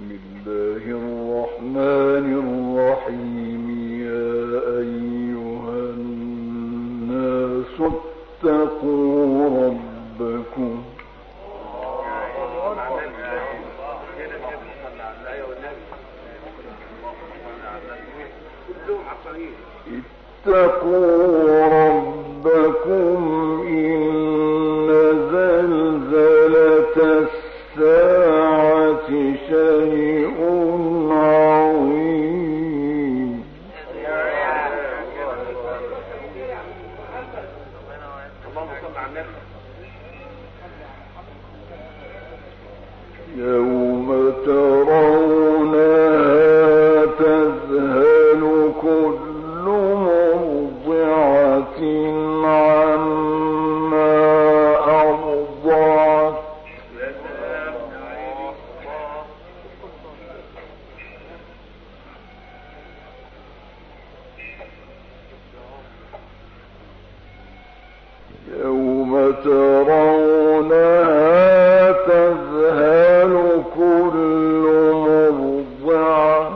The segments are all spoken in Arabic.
الله الرحمن الرحيم. يا أيها الناس اتقوا ربكم. اتقوا ربكم إن زلزلة الساعة شيء عظيم. يوم ترونها تذهل كل مرضعة عما أرضعت يوم ترونها تذهل كل مرضعة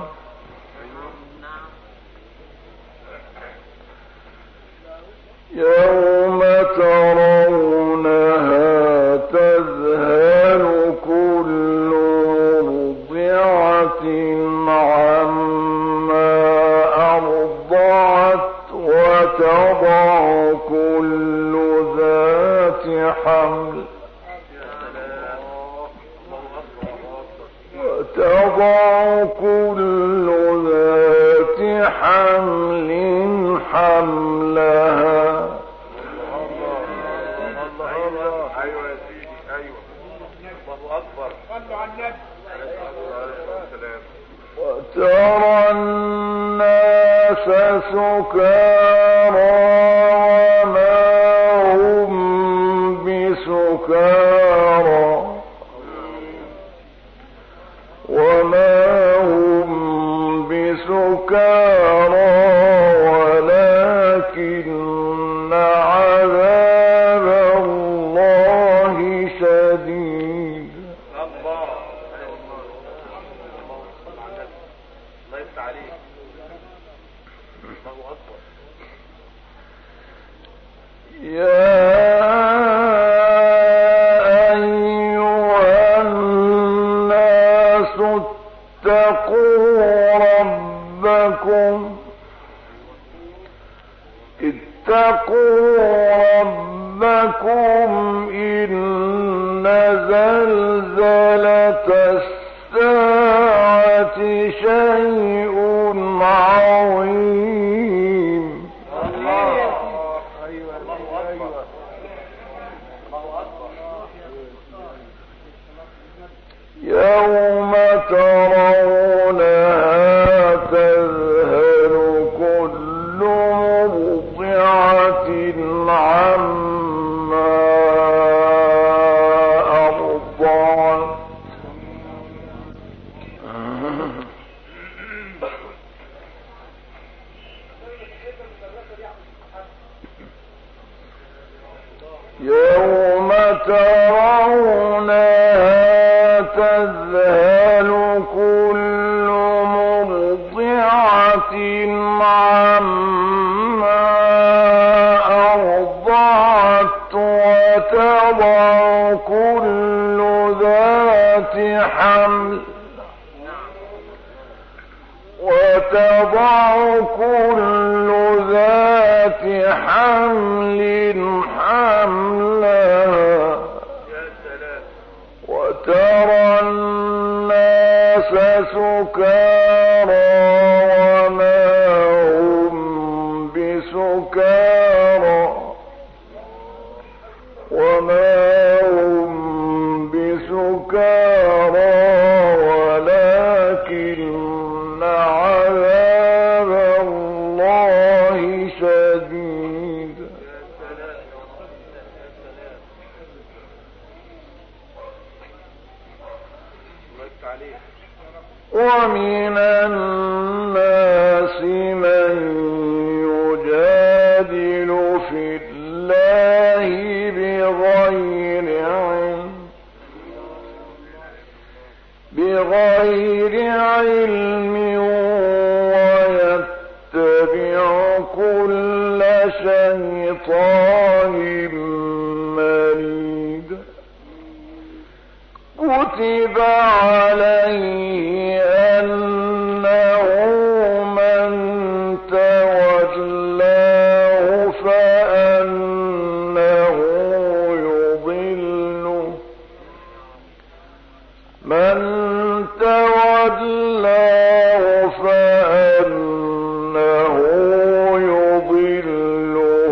يوم ترونها تذهل كل مرضعة عما أرضعت وتضع كل ذات حمل حملها. ايوه يا سيدي، ايوه. الله اكبر. صلوا على النبي. وترى الناس سكارى وما هم بسكارى ولكن عذاب الله شديد. الله يفتح عليك. الله اكبر. يا أيها الناس اتقوا ربكم إن زلزلة الساعة شيء عظيم. يوم ترونها تذهل كل مرضعة عما أرضعت يوم ترونها تذهل كل مرضعة عما أرضعت وتضع كل ذات حمل حملها. وترى الناس سكارى وما هم بسكارى ولكن عذاب الله شديد. ومن الناس من يجادل في الله بغير بغير علم ويتبع كل شيطان مريد كتب عليه أنه من تولاه فأنه يضله من تولاه فأنه يضله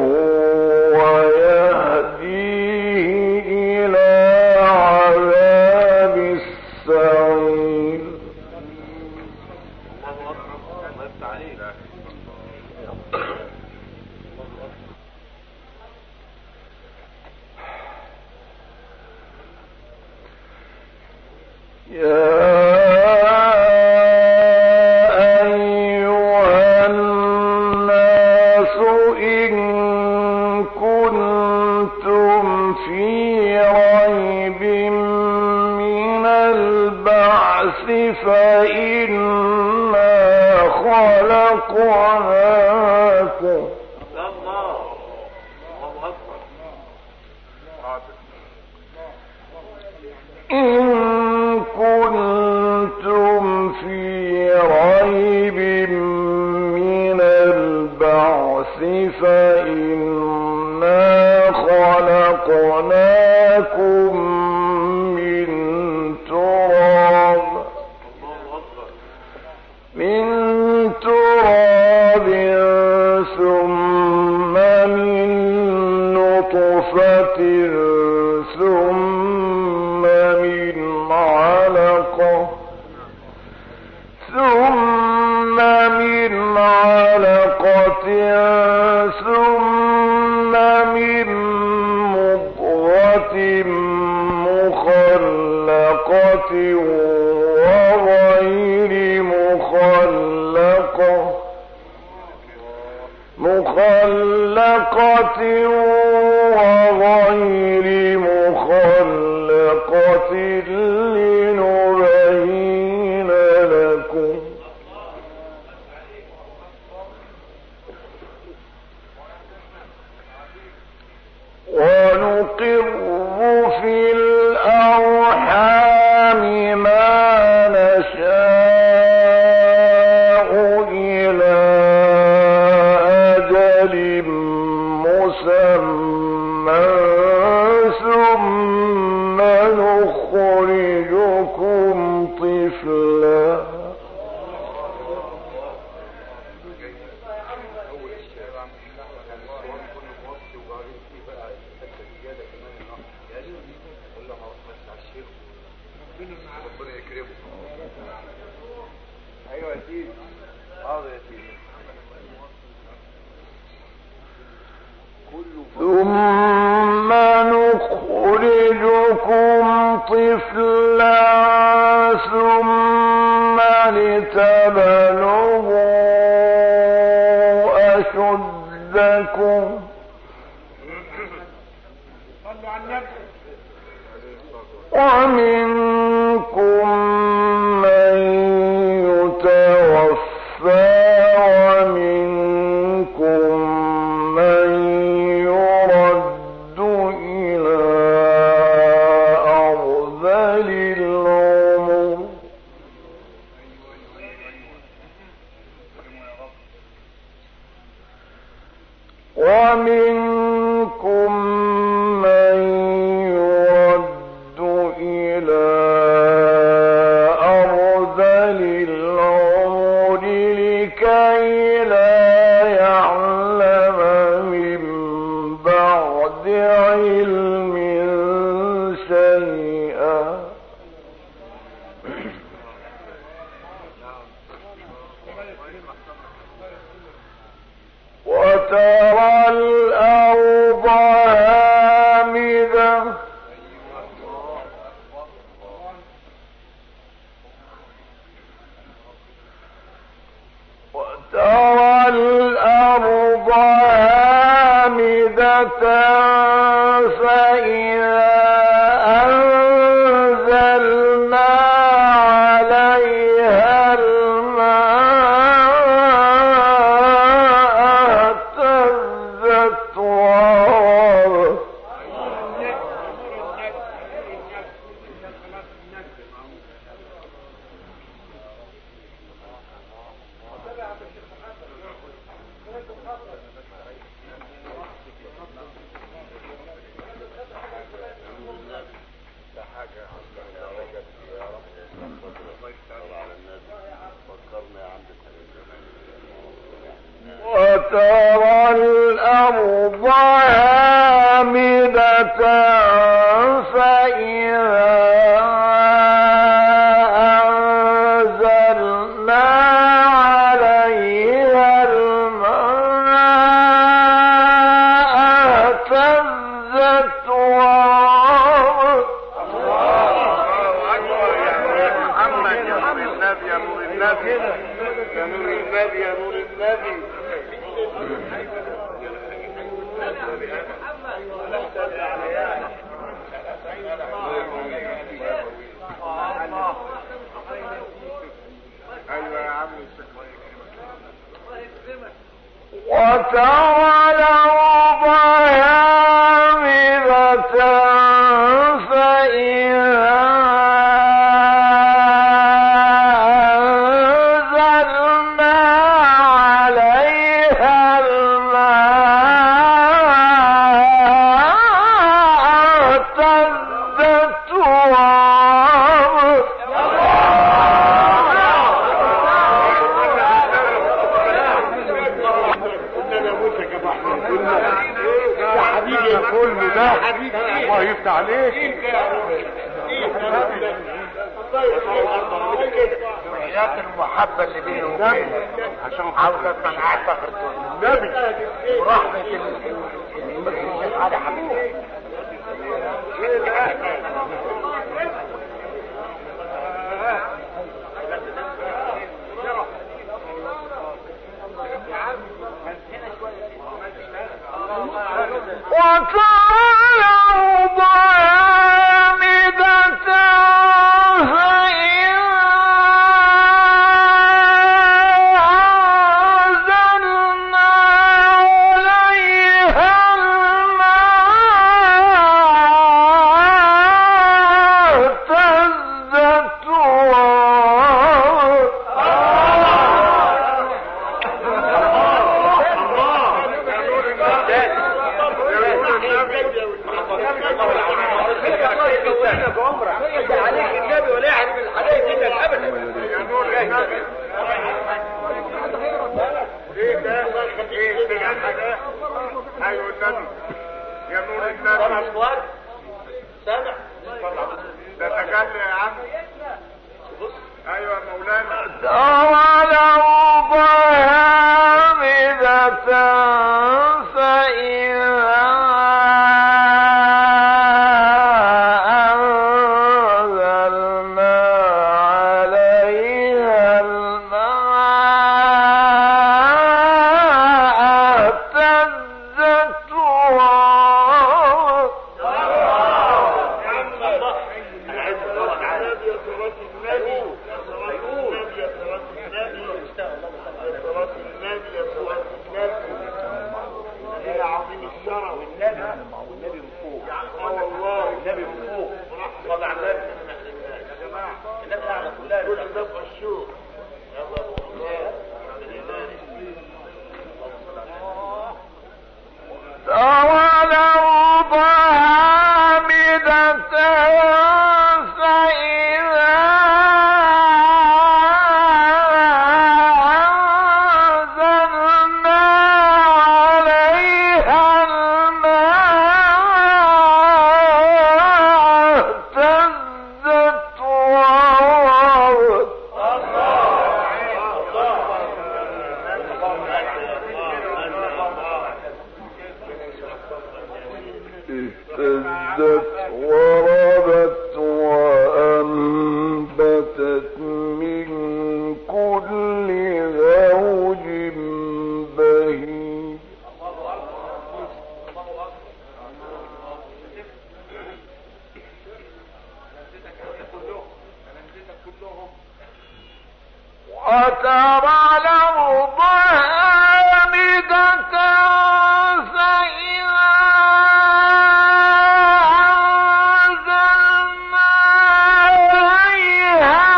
ويهديه إلى عذاب السعير. يا أيها الناس إن كنتم في ريب من البعث فإنا خلقناكم إن كنتم في ريب من البعث فإنا خلقناكم من تراب ثم من نطفة ثم من علقة ثم من مضغة مخلقة وغير مخلقة لنبين لكم ونقر في الأرحام ما نشاء إلى أجل مسمى ثم نخرجكم طفلا ثم نخرجكم طفلا ثم لتبلغوا أشدكم ومنكم من يتوفى ومنكم من يرد إلى أرذل العمر ومنكم من يرد إلى أرذل العمر لكي لا يعلم من بعد علم شيئا وترى الأرض هامدة فإذا أنزلنا وترى الأرض هامدة فإذا أنزلنا عليها الماء اهتزت وربت. محمد يا نور النبي يا نور النبي يا نور النبي يا نور النبي. وترى الأرض هامدة فإذا أنزلنا عليها الماء اهتزت وربت. كله ده الله يفتح عليك. حياة المحبة اللي بينه وبينه عشان عاوزة من اعتقد النبي ورحمة الشيخ علي حبيبي. وترى الأرض هامدة فإذا أنزلنا عليها الماء اهتزت وربت. عليك النبي ولا يعلم الحديث انك ابدا يا نور النبي. ايه ده ايوه النبي يا نور النبي. اصوات سامع ده تجلى يا عم. ايوه مولانا. ترى الأرض هامدة فإذا اهتزت وربت وأنبتت من كل زوج بهيج. وترى الأرض هامدة فإذا أنزلنا عليها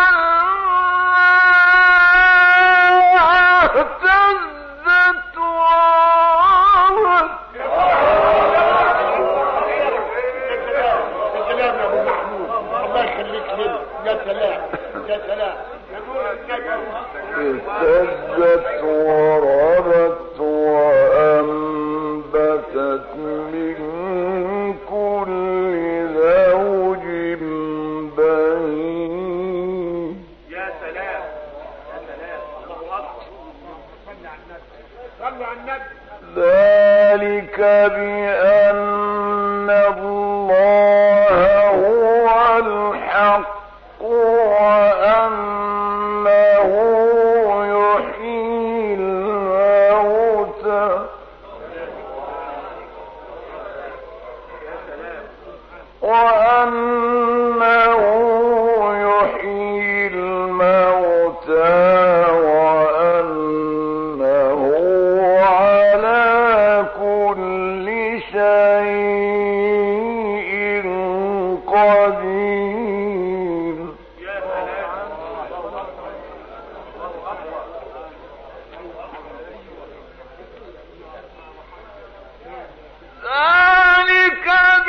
الماء اهتزت وربت. الكلام يا ابو محمود. اهتزت وربت وأنبتت من كل زوج بهيج. يا سلام يا سلام، الله أكبر. صلوا على النبي. ذلك بأن الله هو الحق وأنه يحيي الموتى وأنه يحيي الموتى وأنه على كل شيء قدير. ذلك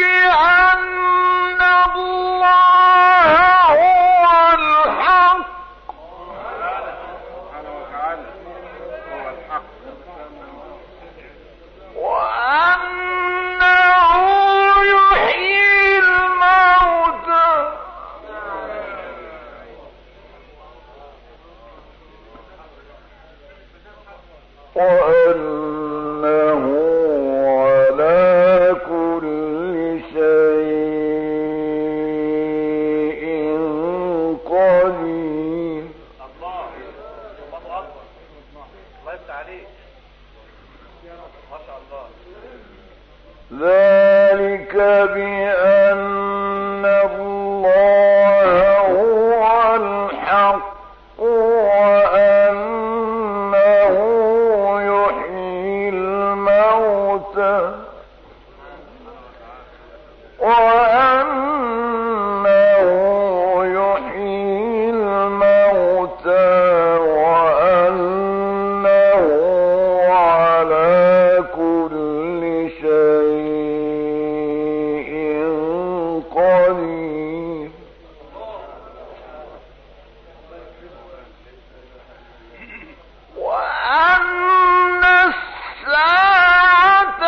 بأن الله هو الحق وأنه يحيي الموتى وأنه على كل شيء قدير. الله أكبر. الله يفتح عليك ما شاء الله. ذلك بأن الله هو الحق وأنه يحيي الموتى وأنه يحيي الموتى وأنه على كل شيء قدير. وأن الساعة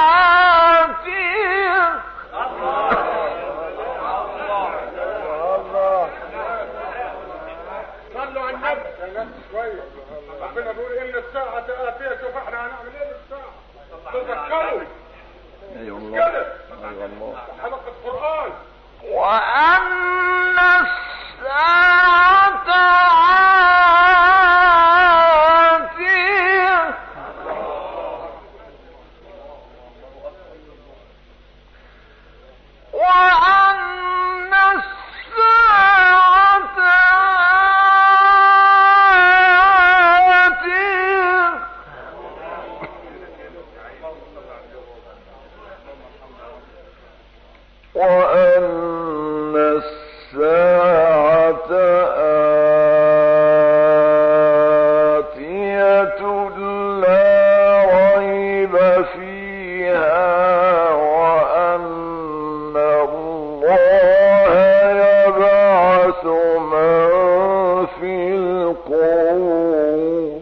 آتية. صلوا على النبي. شوية ربنا بيقول إن الساعة آتية. شوف احنا هنعمل ايه للساعة. تذكروا. أيوة الله. أيوة الله. حلقة قرآن. وأن الساعة آتية وأن الساعة آتية وأن الساعة آتية لا ريب فيها وأن الله يبعث من في القبور.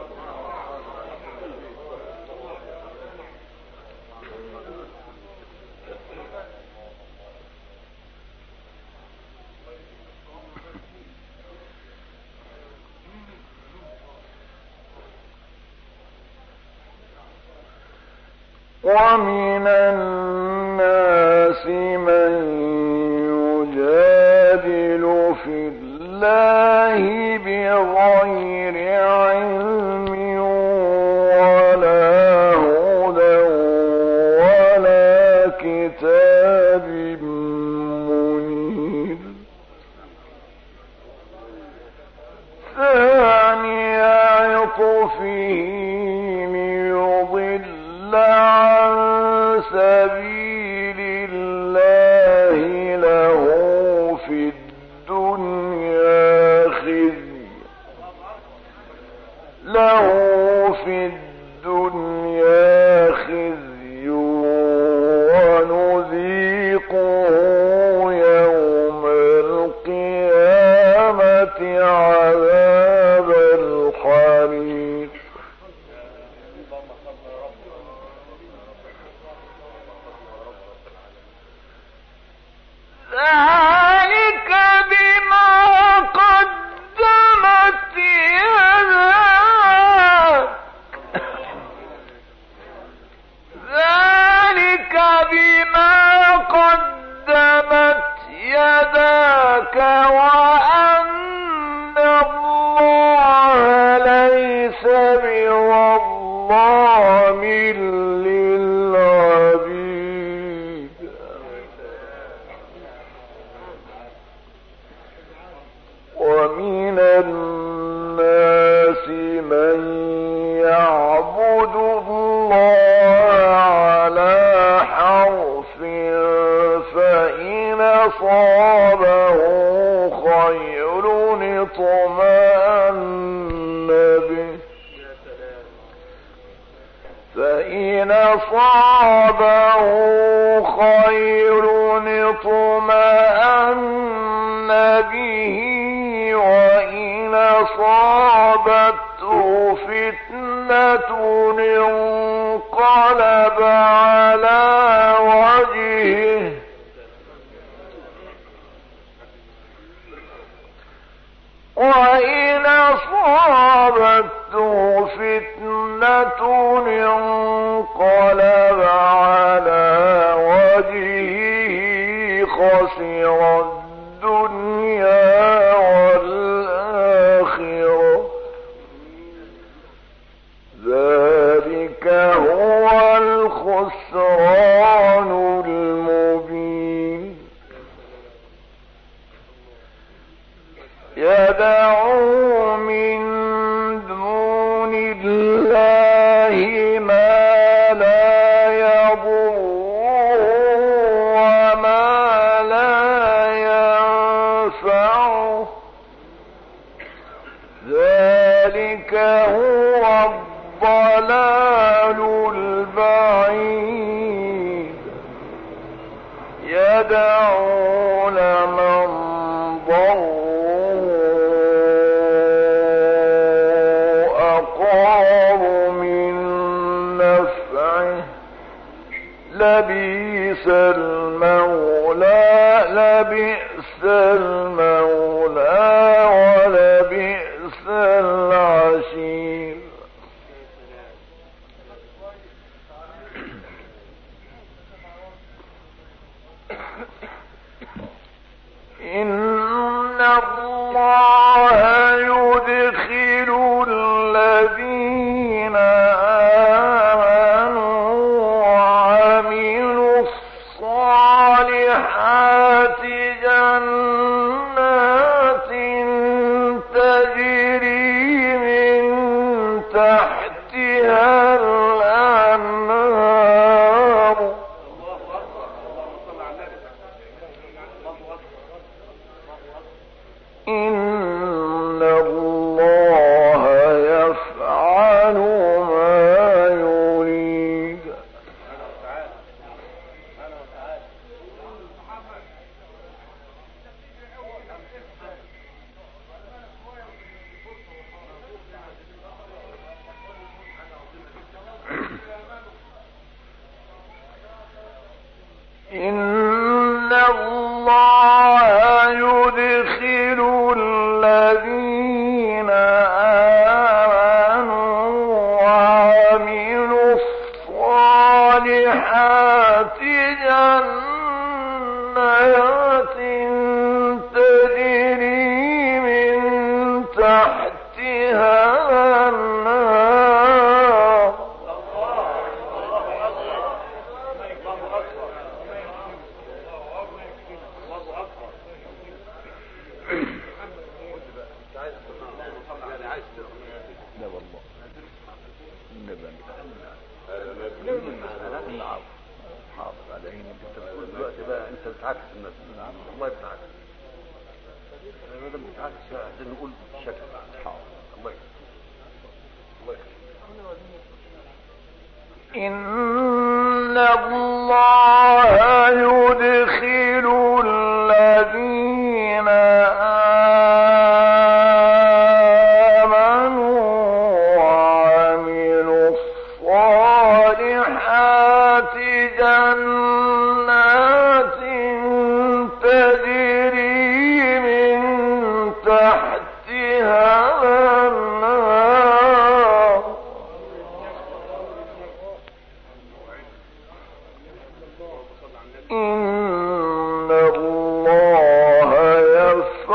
ومن الناس من يجادل في الله بغير علم ولا هدى ولا كتاب منير. ثاني عطفه ليضل عن سبيل الله له في الدنيا خزي وأن الله ليس بظلام للعبيد ومن الناس من يعبد الله على حرف فإن أصابه خير اطمأن به فإن أصابه خير اطمأن به وإن أصابته فتنة انقلب على وجهه وإن أصابته فتنة انقلب على وجهه خسر الدنيا والآخرة ذلك هو الخسران المبين يدعو من دون الله ما لا يضره وما لا ينفعه ذلك هو الضلال البعيد يدعو لمن ضر لبئس المولى ولبئس العشير إن الله يدخل الذين جنات تجري من تحتها الأنهار إن الله يفعل ما يريد إن الله يدخل الذين آمنوا وعملوا الصالحات جنات تجري من تحتها الأنهار انت بتعكس الناس الله يبتعكس ما دام بتعكس عشان نقول بشكل الله إن الله يدخل الذين آمنوا وعملوا الصالحات جنات تجري من تحتها الأنهار إن الله يفعل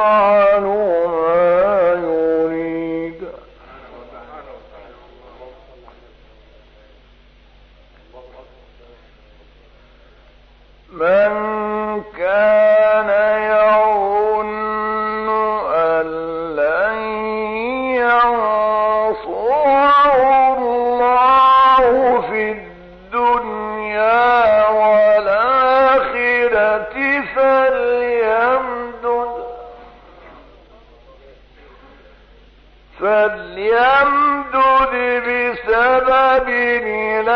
فليمدد بسبب إلى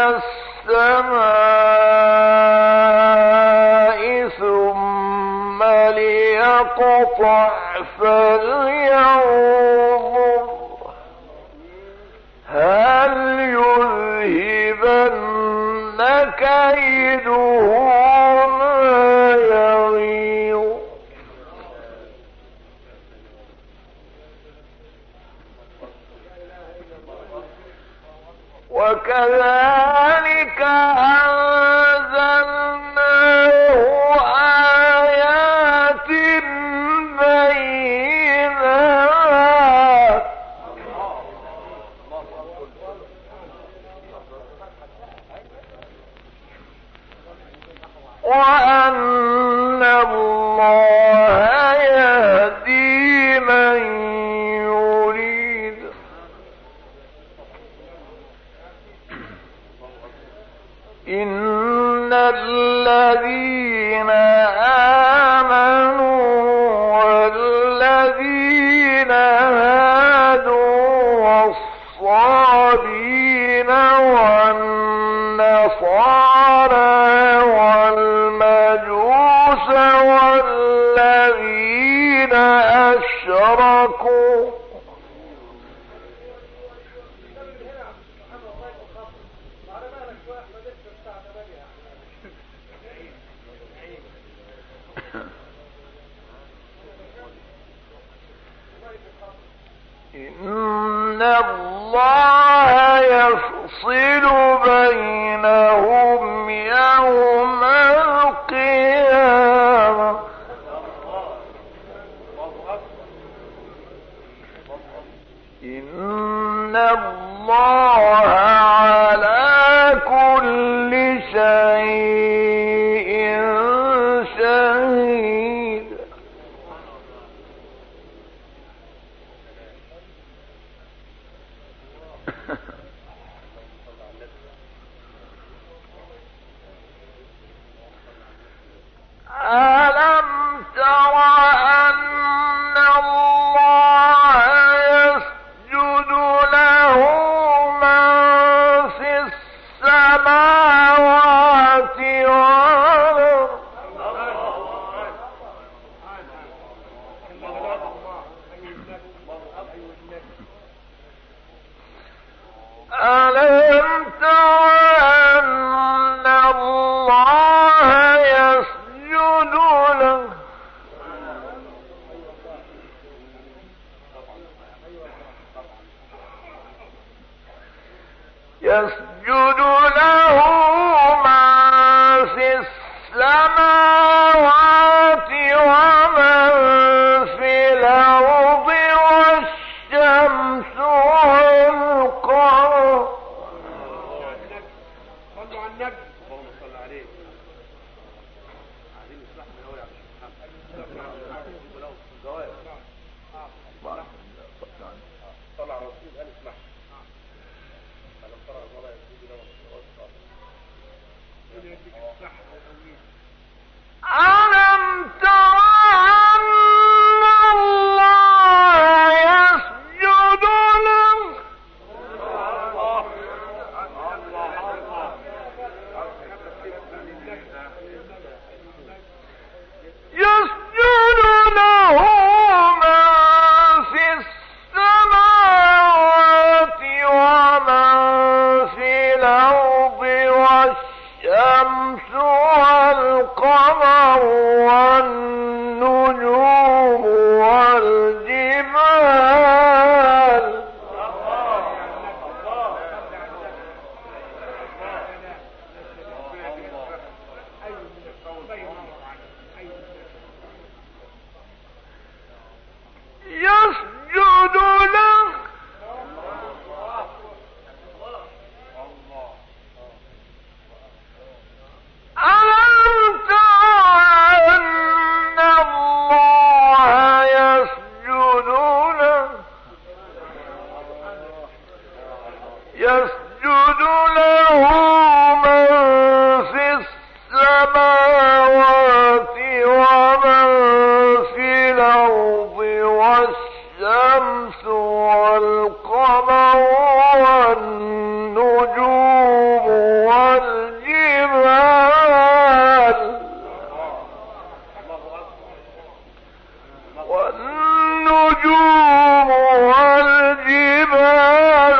السماء ثم ليقطع فلينظر هل يذهبن كيده ما يغيظ وكذلك أنزلناه آيات بينات وأن الله يهدي من يريد إن الذين آمنوا والذين هادوا والصابين والنصارى والمجوس والذين أشركوا إن الله يفصل بينهم يوم القيامة إن الله على كل شيء شهيد ألم تر أن الله يسجد له من في السماوات والأرض ألم تر أن الله يسجد له من في السماوات ومن في الأرض والشمس والقمر صلوا على النبي اللهم صل عليه عايزين نسمع من اول عبد طلع رسول قال اسمع انا قرأ المرأة يسجد له ألم تر أن الله يسجد له من في السماوات ومن في الأرض والشمس والنجوم والجبال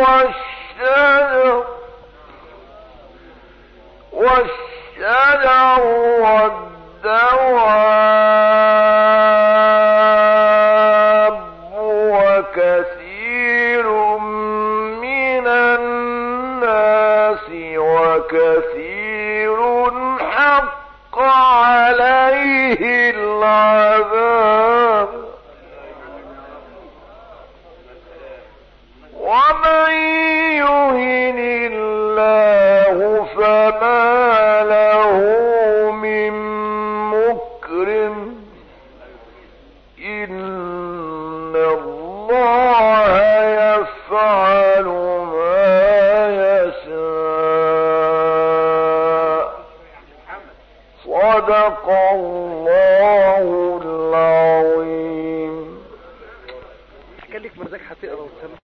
والشجر والدواب وكثير من الناس وكثير حق عليه العذاب ومن يهن الله فما له من مكرم إن الله يفعل ما يشاء صدق الله العظيم. كان لك مزاج هتقرا وتسمع